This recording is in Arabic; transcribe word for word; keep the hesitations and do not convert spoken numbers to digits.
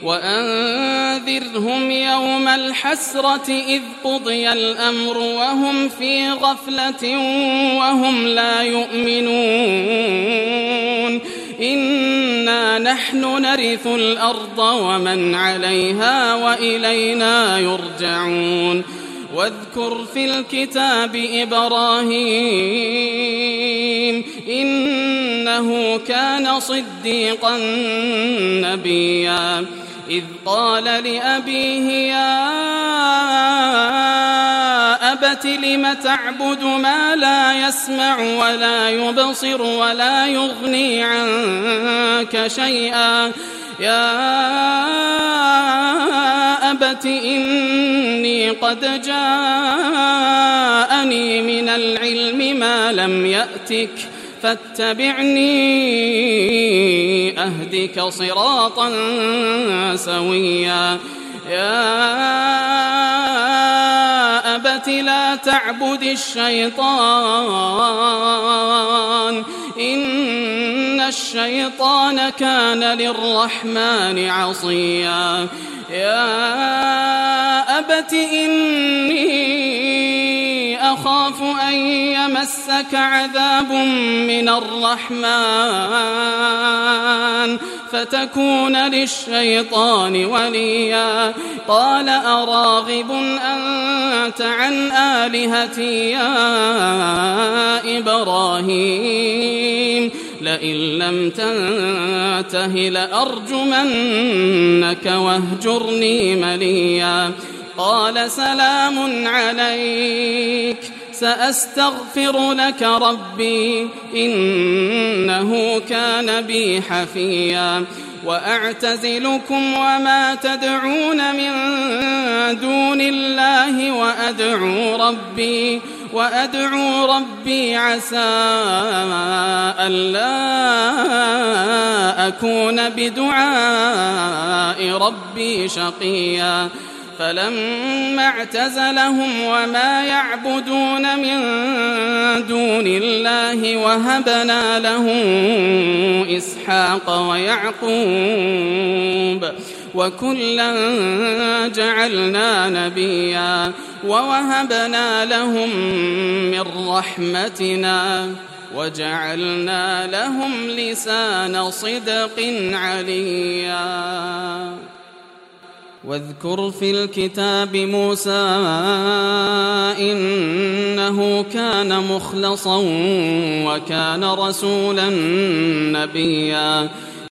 وأنذرهم يوم الحسرة إذ قضي الأمر وهم في غفلة وهم لا يؤمنون إنا نحن نرث الأرض ومن عليها وإلينا يرجعون واذكر في الكتاب إبراهيم إنه كان صديقا نبيا إذ قال لأبيه يا أبت لم تعبد ما لا يسمع ولا يبصر ولا يغني عنك شيئا يا أبت إني قد جاءني من العلم ما لم يأتك فاتبعني أهدك صراطا سويا يا أبت لا تعبد الشيطان إن الشيطان كان للرحمن عصيا يا أبت إني أخاف أن يمسك عذاب من الرحمن فتكون للشيطان وليا قال أراغب أنت عن آلهتي يا إبراهيم لئن لم تنته لأرجمنك واهجرني مليا قال سلام عليك سأستغفر لك ربي إنه كان بي حفيا وأعتزلكم وما تدعون من دون الله وأدعو ربي وأدعو ربي عسى ألا أكون بدعاء ربي شقيا فلما اعتزلهم وما يعبدون من دون الله وهبنا له إسحاق ويعقوب وكلا جعلنا نبيا ووهبنا لهم من رحمتنا وجعلنا لهم لسان صدق عليا واذكر في الكتاب موسى إنه كان مخلصا وكان رسولا نبيا